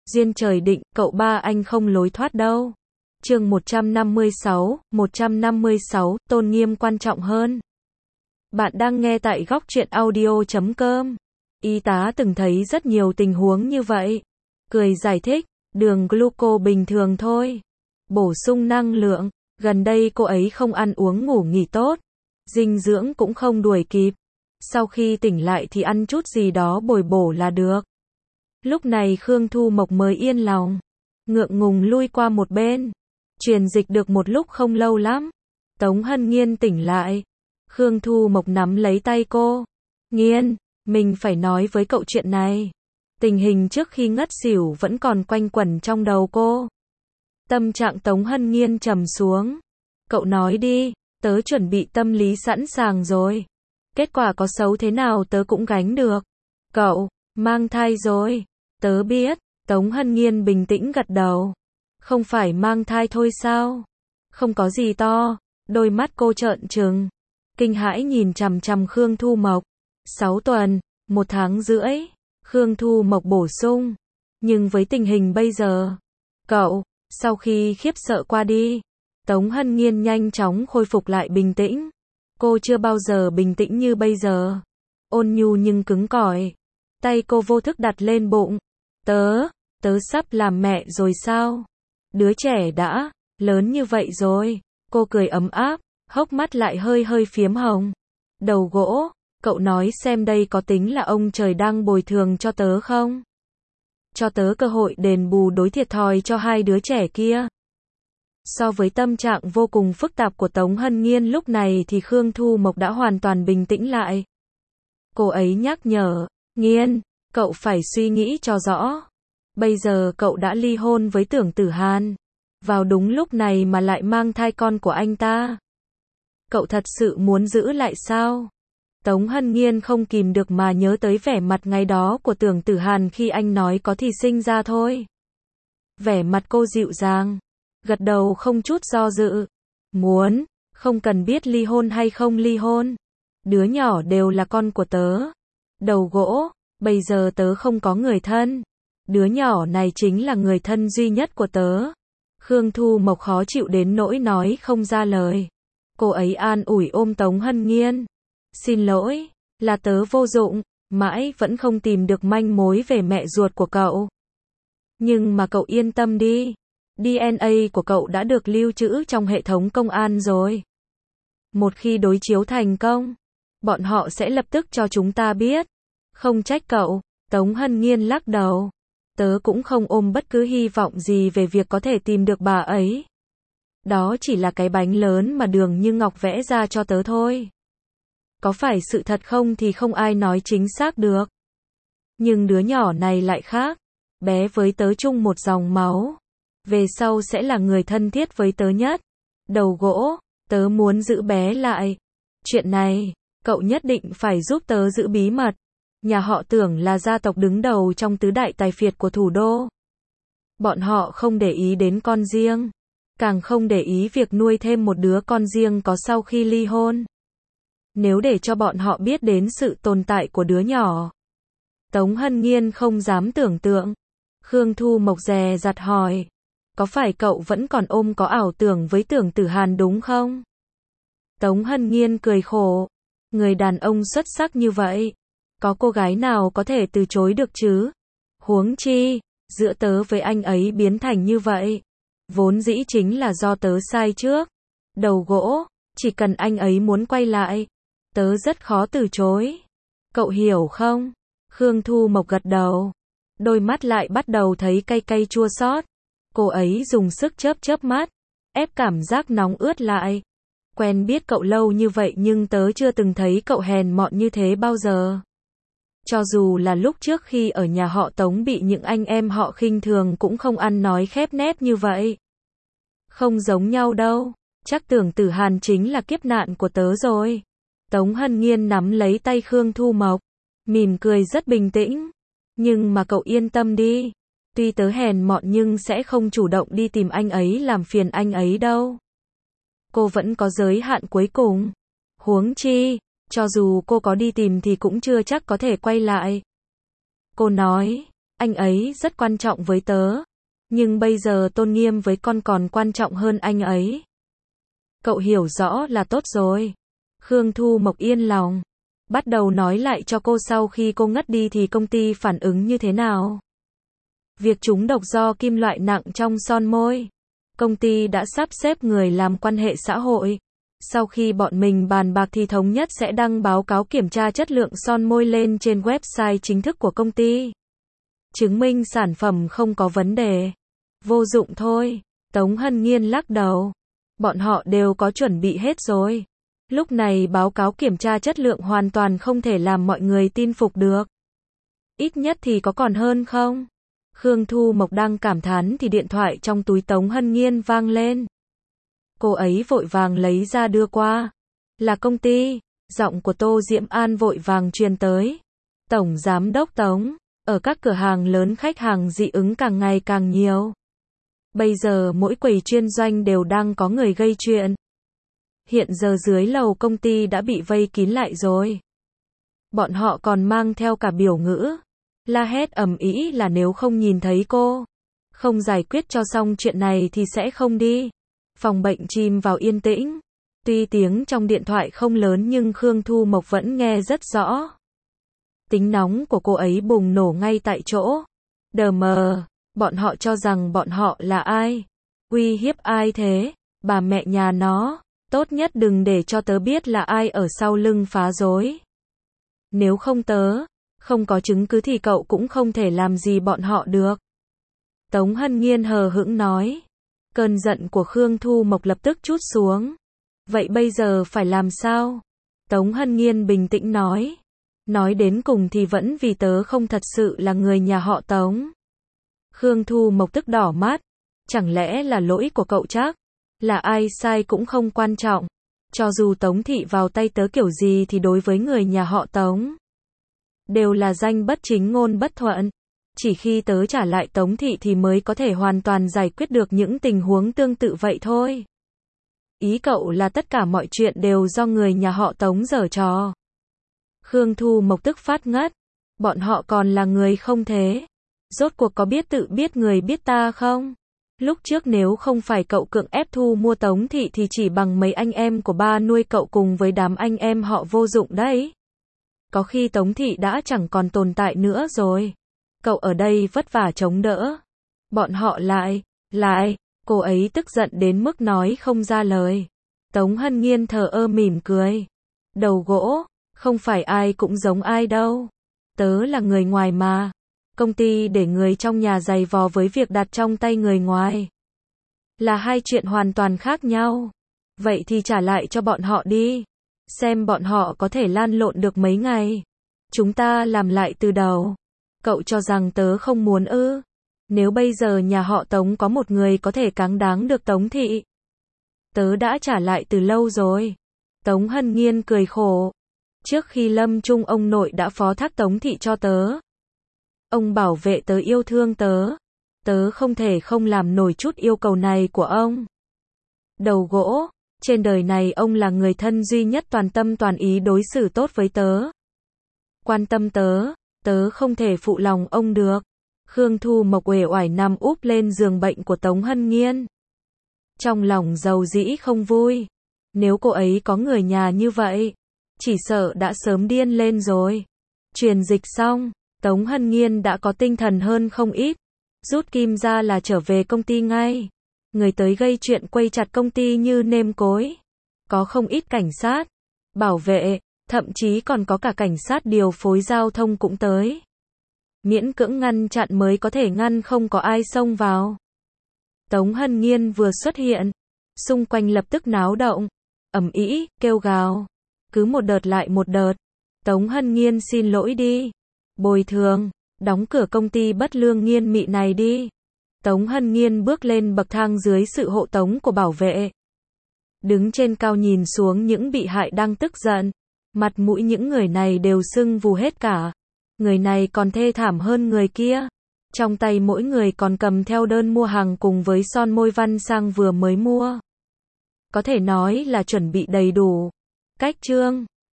Duyên trời định, cậu ba anh không lối thoát đâu. Chương 156, tôn nghiêm quan trọng hơn. Bạn đang nghe tại góc truyện audio.com. Y tá từng thấy rất nhiều tình huống như vậy. Cười giải thích, đường gluco bình thường thôi. Bổ sung năng lượng, gần đây cô ấy không ăn uống ngủ nghỉ tốt. Dinh dưỡng cũng không đuổi kịp. Sau khi tỉnh lại thì ăn chút gì đó bồi bổ là được. Lúc này Khương Thu Mộc mới yên lòng. Ngượng ngùng lui qua một bên. Truyền dịch được một lúc không lâu lắm. Tống Hân Nghiên tỉnh lại. Khương Thu Mộc nắm lấy tay cô. Nghiên, mình phải nói với cậu chuyện này. Tình hình trước khi ngất xỉu vẫn còn quanh quẩn trong đầu cô. Tâm trạng Tống Hân Nghiên trầm xuống. Cậu nói đi, tớ chuẩn bị tâm lý sẵn sàng rồi. Kết quả có xấu thế nào tớ cũng gánh được. Cậu, mang thai rồi. Tớ biết, Tống Hân Nghiên bình tĩnh gật đầu. Không phải mang thai thôi sao? Không có gì to. Đôi mắt cô trợn trừng. Kinh hãi nhìn chằm chằm Khương Thu Mộc. 6 tuần, 1 tháng rưỡi. Khương Thu Mộc bổ sung. Nhưng với tình hình bây giờ, cậu, sau khi khiếp sợ qua đi, Tống Hân Nghiên nhanh chóng khôi phục lại bình tĩnh. Cô chưa bao giờ bình tĩnh như bây giờ. Ôn nhu nhưng cứng cỏi. Tay cô vô thức đặt lên bụng. Tớ sắp làm mẹ rồi sao? Đứa trẻ đã lớn như vậy rồi. Cô cười ấm áp, hốc mắt lại hơi hơi phiếm hồng. Đầu gỗ, cậu nói xem đây có tính là ông trời đang bồi thường cho tớ không? Cho tớ cơ hội đền bù đối thiệt thòi cho hai đứa trẻ kia. So với tâm trạng vô cùng phức tạp của Tống Hân Nghiên lúc này thì Khương Thu Mộc đã hoàn toàn bình tĩnh lại. Cô ấy nhắc nhở, Nghiên, cậu phải suy nghĩ cho rõ. Bây giờ cậu đã ly hôn với Tưởng Tử Hàn. Vào đúng lúc này mà lại mang thai con của anh ta. Cậu thật sự muốn giữ lại sao? Tống Hân Nghiên không kìm được mà nhớ tới vẻ mặt ngày đó của Tưởng Tử Hàn khi anh nói có thì sinh ra thôi. Vẻ mặt cô dịu dàng, gật đầu không chút do dự. Muốn, không cần biết ly hôn hay không ly hôn. Đứa nhỏ đều là con của tớ. Đầu gỗ, bây giờ tớ không có người thân. Đứa nhỏ này chính là người thân duy nhất của tớ. Khương Thu Mộc khó chịu đến nỗi nói không ra lời. Cô ấy an ủi ôm Tống Hân Nghiên. Xin lỗi, là tớ vô dụng, mãi vẫn không tìm được manh mối về mẹ ruột của cậu. Nhưng mà cậu yên tâm đi. DNA của cậu đã được lưu trữ trong hệ thống công an rồi. Một khi đối chiếu thành công, bọn họ sẽ lập tức cho chúng ta biết. Không trách cậu, Tống Hân Nghiên lắc đầu. Tớ cũng không ôm bất cứ hy vọng gì về việc có thể tìm được bà ấy. Đó chỉ là cái bánh lớn mà Đường Như Ngọc vẽ ra cho tớ thôi. Có phải sự thật không thì không ai nói chính xác được. Nhưng đứa nhỏ này lại khác. Bé với tớ chung một dòng máu. Về sau sẽ là người thân thiết với tớ nhất. Đầu gỗ, tớ muốn giữ bé lại. Chuyện này, cậu nhất định phải giúp tớ giữ bí mật. Nhà họ Tưởng là gia tộc đứng đầu trong tứ đại tài phiệt của thủ đô. Bọn họ không để ý đến con riêng. Càng không để ý việc nuôi thêm một đứa con riêng có sau khi ly hôn. Nếu để cho bọn họ biết đến sự tồn tại của đứa nhỏ. Tống Hân Nghiên không dám tưởng tượng. Khương Thu Mộc dè dặt hỏi. Có phải cậu vẫn còn có ảo tưởng với Tưởng Tử Hàn đúng không? Tống Hân Nghiên cười khổ. Người đàn ông xuất sắc như vậy. Có cô gái nào có thể từ chối được chứ? Huống chi, giữa tớ với anh ấy biến thành như vậy. Vốn dĩ chính là do tớ sai trước. Đầu gỗ, chỉ cần anh ấy muốn quay lại. Tớ rất khó từ chối. Cậu hiểu không? Khương Thu Mộc gật đầu. Đôi mắt lại bắt đầu thấy cay cay chua xót. Cô ấy dùng sức chớp mắt. Ép cảm giác nóng ướt lại. Quen biết cậu lâu như vậy nhưng tớ chưa từng thấy cậu hèn mọn như thế bao giờ. Cho dù là lúc trước khi ở nhà họ Tống bị những anh em họ khinh thường cũng không ăn nói khép nép như vậy. Không giống nhau đâu. Chắc Tưởng Tử Hàn chính là kiếp nạn của tớ rồi. Tống Hân Nghiên nắm lấy tay Khương Thu Mộc. Mỉm cười rất bình tĩnh. Nhưng mà cậu yên tâm đi. Tuy tớ hèn mọn nhưng sẽ không chủ động đi tìm anh ấy làm phiền anh ấy đâu. Cô vẫn có giới hạn cuối cùng. Huống chi, cho dù cô có đi tìm thì cũng chưa chắc có thể quay lại. Cô nói, anh ấy rất quan trọng với tớ. Nhưng bây giờ tôn nghiêm với con còn quan trọng hơn anh ấy. Cậu hiểu rõ là tốt rồi. Khương Thu Mộc yên lòng. Bắt đầu nói lại cho cô sau khi cô ngất đi thì công ty phản ứng như thế nào. Việc trúng độc do kim loại nặng trong son môi. Công ty đã sắp xếp người làm quan hệ xã hội. Sau khi bọn mình bàn bạc thì thống nhất sẽ đăng báo cáo kiểm tra chất lượng son môi lên trên website chính thức của công ty. Chứng minh sản phẩm không có vấn đề. Vô dụng thôi. Tống Hân Nghiên lắc đầu. Bọn họ đều có chuẩn bị hết rồi. Lúc này báo cáo kiểm tra chất lượng hoàn toàn không thể làm mọi người tin phục được. Ít nhất thì có còn hơn không? Khương Thu Mộc đang cảm thán thì điện thoại trong túi Tống Hân Nghiên vang lên. Cô ấy vội vàng lấy ra đưa qua. Là công ty. Giọng của Tô Diễm An vội vàng truyền tới. Tổng Giám đốc Tống. Ở các cửa hàng lớn khách hàng dị ứng càng ngày càng nhiều. Bây giờ mỗi quầy chuyên doanh đều đang có người gây chuyện. Hiện giờ dưới lầu công ty đã bị vây kín lại rồi. Bọn họ còn mang theo cả biểu ngữ. La hét ầm ĩ là nếu không nhìn thấy cô, không giải quyết cho xong chuyện này thì sẽ không đi. Phòng bệnh chìm vào yên tĩnh. Tuy tiếng trong điện thoại không lớn nhưng Khương Thu Mộc vẫn nghe rất rõ. Tính nóng của cô ấy bùng nổ ngay tại chỗ. Đờ mờ, bọn họ cho rằng bọn họ là ai? Uy hiếp ai thế? Bà mẹ nhà nó, tốt nhất đừng để cho tớ biết là ai ở sau lưng phá rối. Nếu không tớ, không có chứng cứ thì cậu cũng không thể làm gì bọn họ được. Tống Hân Nghiên hờ hững nói. Cơn giận của Khương Thu Mộc lập tức trút xuống. Vậy bây giờ phải làm sao? Tống Hân Nghiên bình tĩnh nói. Nói đến cùng thì vẫn vì tớ không thật sự là người nhà họ Tống. Khương Thu Mộc tức đỏ mắt. Chẳng lẽ là lỗi của cậu chắc? Là ai sai cũng không quan trọng. Cho dù Tống thị vào tay tớ kiểu gì thì đối với người nhà họ Tống đều là danh bất chính ngôn bất thuận. Chỉ khi tớ trả lại Tống thị thì mới có thể hoàn toàn giải quyết được những tình huống tương tự vậy thôi. Ý cậu là tất cả mọi chuyện đều do người nhà họ Tống giở trò. Khương Thu Mộc tức phát ngất. Bọn họ còn là người không thế? Rốt cuộc có biết tự biết người biết ta không? Lúc trước nếu không phải cậu cưỡng ép thu mua Tống thị thì chỉ bằng mấy anh em của ba nuôi cậu cùng với đám anh em họ vô dụng đấy. Có khi Tống thị đã chẳng còn tồn tại nữa rồi. Cậu ở đây vất vả chống đỡ. Bọn họ lại, cô ấy tức giận đến mức nói không ra lời. Tống Hân Nghiên thờ ơ mỉm cười. Đầu gỗ, không phải ai cũng giống ai đâu. Tớ là người ngoài mà. Công ty để người trong nhà giày vò với việc đặt trong tay người ngoài. Là hai chuyện hoàn toàn khác nhau. Vậy thì trả lại cho bọn họ đi. Xem bọn họ có thể lan lộn được mấy ngày. Chúng ta làm lại từ đầu. Cậu cho rằng tớ không muốn ư? Nếu bây giờ nhà họ Tống có một người có thể cáng đáng được Tống thị, tớ đã trả lại từ lâu rồi. Tống Hân Nghiên cười khổ. Trước khi lâm chung ông nội đã phó thác Tống thị cho tớ. Ông bảo vệ tớ yêu thương tớ. Tớ không thể không làm nổi chút yêu cầu này của ông. Đầu gỗ, trên đời này ông là người thân duy nhất toàn tâm toàn ý đối xử tốt với tớ. Quan tâm tớ, tớ không thể phụ lòng ông được. Khương Thu Mộc uể oải nằm úp lên giường bệnh của Tống Hân Nghiên. Trong lòng dầu dĩ không vui. Nếu cô ấy có người nhà như vậy, chỉ sợ đã sớm điên lên rồi. Truyền dịch xong, Tống Hân Nghiên đã có tinh thần hơn không ít. Rút kim ra là trở về công ty ngay. Người tới gây chuyện quây chặt công ty như nêm cối. Có không ít cảnh sát, bảo vệ, thậm chí còn có cả cảnh sát điều phối giao thông cũng tới. Miễn cưỡng ngăn chặn mới có thể ngăn không có ai xông vào. Tống Hân Nghiên vừa xuất hiện, xung quanh lập tức náo động, ầm ĩ, kêu gào. Cứ một đợt lại một đợt. Tống Hân Nghiên xin lỗi đi. Bồi thường, đóng cửa công ty bất lương Nghiên mị này đi. Tống Hân Nghiên bước lên bậc thang dưới sự hộ tống của bảo vệ. Đứng trên cao nhìn xuống những bị hại đang tức giận. Mặt mũi những người này đều sưng vù hết cả. Người này còn thê thảm hơn người kia. Trong tay mỗi người còn cầm theo đơn mua hàng cùng với son môi văn sang vừa mới mua. Có thể nói là chuẩn bị đầy đủ. Cách chương